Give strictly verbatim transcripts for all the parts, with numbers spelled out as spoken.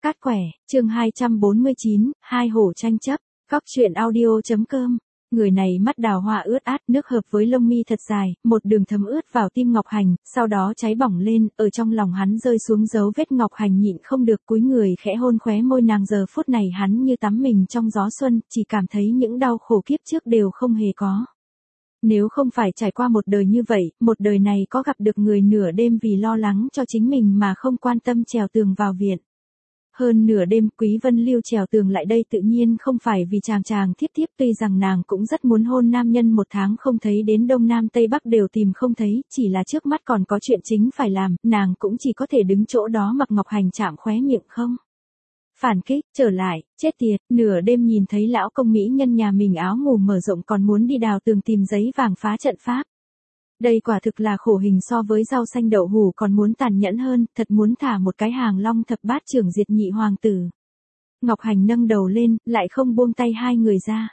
Cát quẻ, chương hai trăm bốn mươi chín, hai hổ tranh chấp, Cóc truyện audio.com. Người này mắt đào hoa ướt át, nước hợp với lông mi thật dài, một đường thấm ướt vào tim Ngọc Hành, sau đó cháy bỏng lên, ở trong lòng hắn rơi xuống dấu vết. Ngọc Hành nhịn không được cúi người khẽ hôn khóe môi nàng. Giờ phút này hắn như tắm mình trong gió xuân, chỉ cảm thấy những đau khổ kiếp trước đều không hề có. Nếu không phải trải qua một đời như vậy, một đời này có gặp được người nửa đêm vì lo lắng cho chính mình mà không quan tâm trèo tường vào viện. Hơn nửa đêm Quý Vân Lưu trèo tường lại đây tự nhiên không phải vì chàng chàng thiếp thiếp, tuy rằng nàng cũng rất muốn hôn nam nhân, một tháng không thấy đến đông nam tây bắc đều tìm không thấy, chỉ là trước mắt còn có chuyện chính phải làm, nàng cũng chỉ có thể đứng chỗ đó mặc Ngọc Hành chạm khóe miệng không. Phản kích, trở lại, chết tiệt, nửa đêm nhìn thấy lão công mỹ nhân nhà mình áo ngủ mở rộng còn muốn đi đào tường tìm giấy vàng phá trận pháp. Đây quả thực là khổ hình so với rau xanh đậu hủ còn muốn tàn nhẫn hơn, thật muốn thả một cái hàng long thập bát trưởng diệt nhị hoàng tử. Ngọc Hành nâng đầu lên, lại không buông tay hai người ra.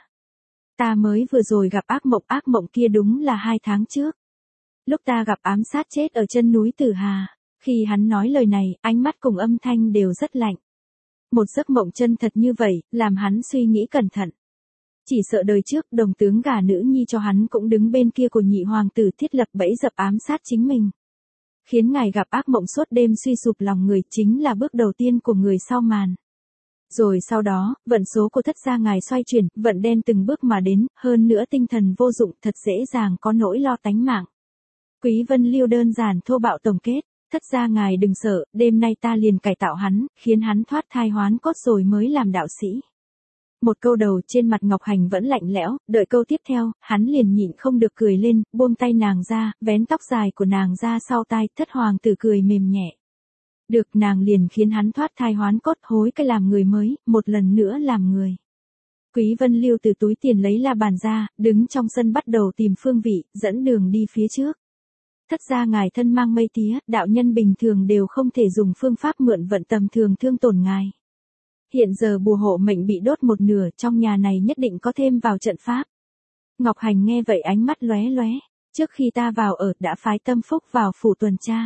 Ta mới vừa rồi gặp ác mộng, ác mộng kia đúng là hai tháng trước. Lúc ta gặp ám sát chết ở chân núi Tử Hà, khi hắn nói lời này, ánh mắt cùng âm thanh đều rất lạnh. Một giấc mộng chân thật như vậy, làm hắn suy nghĩ cẩn thận. Chỉ sợ đời trước đồng tướng gả nữ nhi cho hắn cũng đứng bên kia của nhị hoàng tử thiết lập bẫy dập ám sát chính mình. Khiến ngài gặp ác mộng suốt đêm suy sụp lòng người chính là bước đầu tiên của người sau màn. Rồi sau đó, vận số của thất gia ngài xoay chuyển, vận đen từng bước mà đến, hơn nữa tinh thần vô dụng thật dễ dàng có nỗi lo tánh mạng. Quý Vân Lưu đơn giản thô bạo tổng kết. Thất gia ngài đừng sợ, đêm nay ta liền cải tạo hắn, khiến hắn thoát thai hoán cốt rồi mới làm đạo sĩ. Một câu đầu trên mặt Ngọc Hành vẫn lạnh lẽo, đợi câu tiếp theo, hắn liền nhịn không được cười lên, buông tay nàng ra, vén tóc dài của nàng ra sau tai. Thất hoàng tử cười mềm nhẹ. Được, nàng liền khiến hắn thoát thai hoán cốt, hối cái làm người mới, một lần nữa làm người. Quý Vân Lưu từ túi tiền lấy la bàn ra, đứng trong sân bắt đầu tìm phương vị, dẫn đường đi phía trước. Thất gia ngài thân mang mây tía, đạo nhân bình thường đều không thể dùng phương pháp mượn vận tầm thường thương tổn ngài. Hiện giờ bùa hộ mệnh bị đốt một nửa, trong nhà này nhất định có thêm vào trận pháp. Ngọc Hành nghe vậy ánh mắt lóe lóe, trước khi ta vào ở đã phái Tâm Phúc vào phủ tuần tra.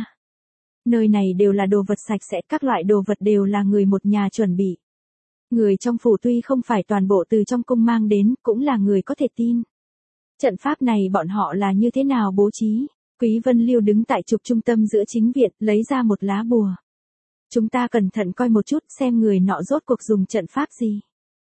Nơi này đều là đồ vật sạch sẽ, các loại đồ vật đều là người một nhà chuẩn bị. Người trong phủ tuy không phải toàn bộ từ trong cung mang đến, cũng là người có thể tin. Trận pháp này bọn họ là như thế nào bố trí? Quý Vân Lưu đứng tại trục trung tâm giữa chính viện, lấy ra một lá bùa. Chúng ta cẩn thận coi một chút xem người nọ rốt cuộc dùng trận pháp gì.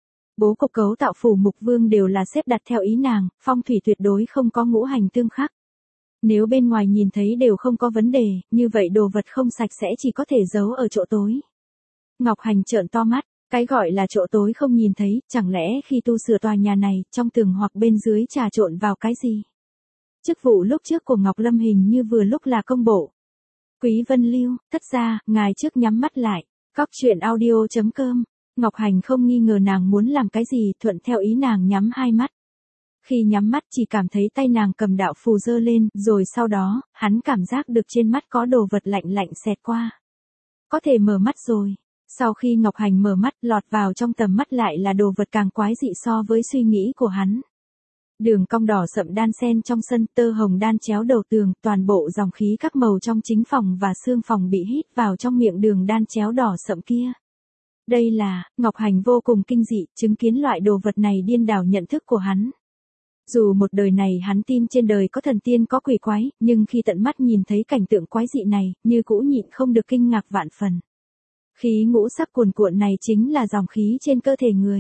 Bố cục cấu tạo phủ Mục Vương đều là xếp đặt theo ý nàng, phong thủy tuyệt đối không có ngũ hành tương khắc. Nếu bên ngoài nhìn thấy đều không có vấn đề, như vậy đồ vật không sạch sẽ chỉ có thể giấu ở chỗ tối. Ngọc Hành trợn to mắt, cái gọi là chỗ tối không nhìn thấy, chẳng lẽ khi tu sửa tòa nhà này, trong tường hoặc bên dưới trà trộn vào cái gì? Chức vụ lúc trước của Ngọc Lâm hình như vừa lúc là công bộ. Quý Vân Lưu, thất gia, ngài trước nhắm mắt lại. Cóc truyện audio.com. Ngọc Hành không nghi ngờ nàng muốn làm cái gì, thuận theo ý nàng nhắm hai mắt. Khi nhắm mắt chỉ cảm thấy tay nàng cầm đạo phù giơ lên, rồi sau đó, hắn cảm giác được trên mắt có đồ vật lạnh lạnh xẹt qua. Có thể mở mắt rồi. Sau khi Ngọc Hành mở mắt, lọt vào trong tầm mắt lại là đồ vật càng quái dị so với suy nghĩ của hắn. Đường cong đỏ sậm đan xen trong sân, tơ hồng đan chéo đầu tường, toàn bộ dòng khí các màu trong chính phòng và xương phòng bị hít vào trong miệng đường đan chéo đỏ sậm kia. Đây là, Ngọc Hành vô cùng kinh dị, chứng kiến loại đồ vật này điên đảo nhận thức của hắn. Dù một đời này hắn tin trên đời có thần tiên có quỷ quái, nhưng khi tận mắt nhìn thấy cảnh tượng quái dị này, như cũ nhịn không được kinh ngạc vạn phần. Khí ngũ sắc cuồn cuộn này chính là dòng khí trên cơ thể người.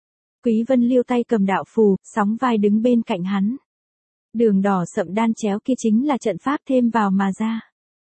Quý Vân Lưu tay cầm đạo phù, sóng vai đứng bên cạnh hắn. Đường đỏ sậm đan chéo kia chính là trận pháp thêm vào mà ra.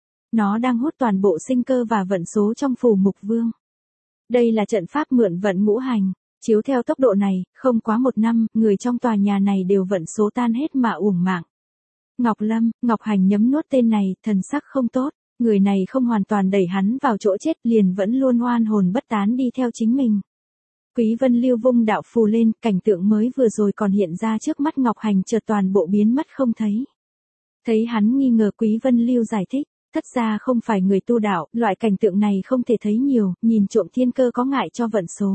Nó đang hút toàn bộ sinh cơ và vận số trong phủ Mục Vương. Đây là trận pháp mượn vận ngũ hành, chiếu theo tốc độ này, không quá một năm, người trong tòa nhà này đều vận số tan hết mà uổng mạng. Ngọc Lâm, Ngọc Hành nhấm nuốt tên này, thần sắc không tốt, người này không hoàn toàn đẩy hắn vào chỗ chết, liền vẫn luôn oan hồn bất tán đi theo chính mình. Quý Vân Lưu vung đạo phù lên, cảnh tượng mới vừa rồi còn hiện ra trước mắt Ngọc Hành chợt toàn bộ biến mất không thấy. Thấy hắn nghi ngờ, Quý Vân Lưu giải thích, thất gia không phải người tu đạo, loại cảnh tượng này không thể thấy nhiều, nhìn trộm thiên cơ có ngại cho vận số.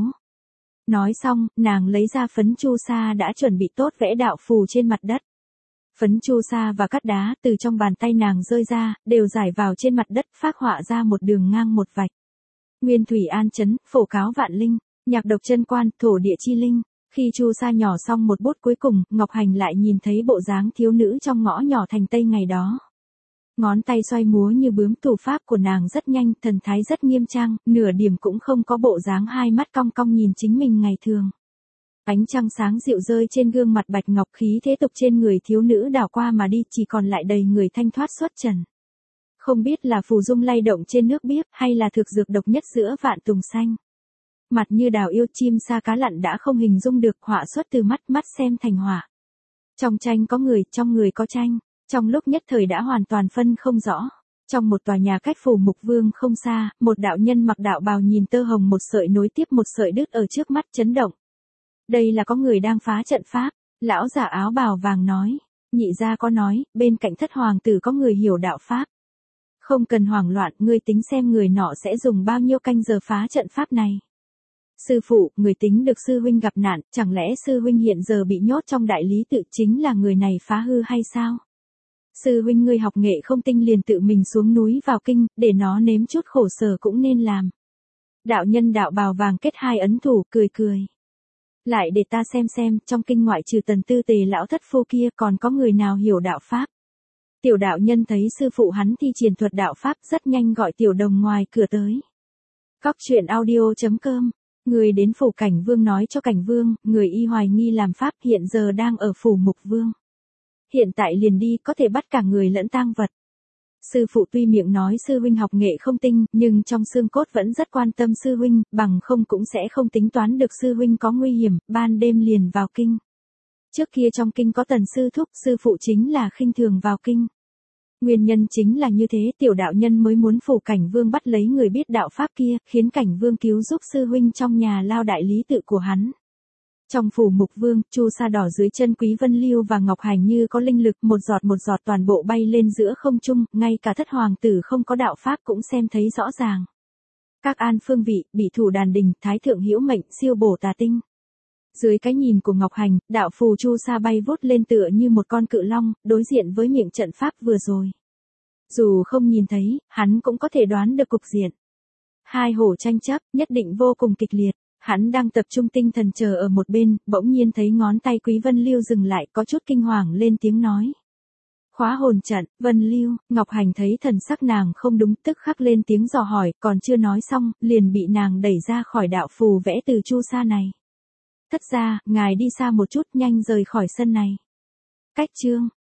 Nói xong, nàng lấy ra phấn chu sa đã chuẩn bị tốt vẽ đạo phù trên mặt đất. Phấn chu sa và cát đá từ trong bàn tay nàng rơi ra, đều rải vào trên mặt đất, phác họa ra một đường ngang một vạch. Nguyên thủy an chấn, phổ cáo vạn linh, nhạc độc chân quan, thổ địa chi linh. Khi Chu Sa nhỏ xong một bút cuối cùng, Ngọc Hành lại nhìn thấy bộ dáng thiếu nữ trong ngõ nhỏ thành Tây ngày đó. Ngón tay xoay múa như bướm, thủ pháp của nàng rất nhanh, thần thái rất nghiêm trang, nửa điểm cũng không có bộ dáng hai mắt cong cong nhìn chính mình ngày thường. Ánh trăng sáng dịu rơi trên gương mặt bạch ngọc, khí thế tục trên người thiếu nữ đảo qua mà đi, chỉ còn lại đầy người thanh thoát xuất trần. Không biết là phù dung lay động trên nước biếc hay là thực dược độc nhất giữa vạn tùng xanh. Mặt như đào yêu, chim sa cá lặn đã không hình dung được, họa xuất từ mắt, mắt xem thành họa. Trong tranh có người, trong người có tranh, trong lúc nhất thời đã hoàn toàn phân không rõ. Trong một tòa nhà cách phủ mục vương không xa, một đạo nhân mặc đạo bào nhìn tơ hồng một sợi nối tiếp một sợi đứt ở trước mắt chấn động. Đây là có người đang phá trận pháp, lão giả áo bào vàng nói. Nhị gia có nói, bên cạnh thất hoàng tử có người hiểu đạo pháp. Không cần hoảng loạn, ngươi tính xem người nọ sẽ dùng bao nhiêu canh giờ phá trận pháp này. Sư phụ, người tính được sư huynh gặp nạn, chẳng lẽ sư huynh hiện giờ bị nhốt trong đại lý tự chính là người này phá hư hay sao? Sư huynh ngươi học nghệ không tinh liền tự mình xuống núi vào kinh, để nó nếm chút khổ sở cũng nên làm. Đạo nhân đạo bào vàng kết hai ấn thủ, cười cười. Lại để ta xem xem, trong kinh ngoại trừ Tần Tư Tề lão thất phu kia còn có người nào hiểu đạo pháp. Tiểu đạo nhân thấy sư phụ hắn thi triển thuật đạo pháp, rất nhanh gọi tiểu đồng ngoài cửa tới. Cóc truyện audio chấm com. Người đến phủ Cảnh Vương nói cho Cảnh Vương, người y hoài nghi làm pháp hiện giờ đang ở phủ Mục Vương. Hiện tại liền đi, có thể bắt cả người lẫn tang vật. Sư phụ tuy miệng nói sư huynh học nghệ không tinh, nhưng trong xương cốt vẫn rất quan tâm sư huynh, bằng không cũng sẽ không tính toán được sư huynh có nguy hiểm, ban đêm liền vào kinh. Trước kia trong kinh có Tần sư thúc, sư phụ chính là khinh thường vào kinh. Nguyên nhân chính là như thế, tiểu đạo nhân mới muốn phủ Cảnh Vương bắt lấy người biết đạo pháp kia, khiến Cảnh Vương cứu giúp sư huynh trong nhà lao đại lý tự của hắn. Trong phủ Mục Vương, Chu Sa đỏ dưới chân Quý Vân Lưu và Ngọc Hành như có linh lực, một giọt một giọt toàn bộ bay lên giữa không trung, ngay cả thất hoàng tử không có đạo pháp cũng xem thấy rõ ràng. Các an phương vị, bị thủ đàn đình, thái thượng hữu mệnh, siêu bổ tà tinh. Dưới cái nhìn của Ngọc Hành, đạo phù Chu Sa bay vút lên tựa như một con cự long, đối diện với miệng trận pháp vừa rồi. Dù không nhìn thấy, hắn cũng có thể đoán được cục diện. Hai hổ tranh chấp, nhất định vô cùng kịch liệt. Hắn đang tập trung tinh thần chờ ở một bên, bỗng nhiên thấy ngón tay Quý Vân Lưu dừng lại, có chút kinh hoàng lên tiếng nói. Khóa hồn trận, Vân Lưu. Ngọc Hành thấy thần sắc nàng không đúng, tức khắc lên tiếng dò hỏi, còn chưa nói xong, liền bị nàng đẩy ra khỏi đạo phù vẽ từ Chu Sa này. Thất gia, ngài đi xa một chút, nhanh rời khỏi sân này. Cách chương.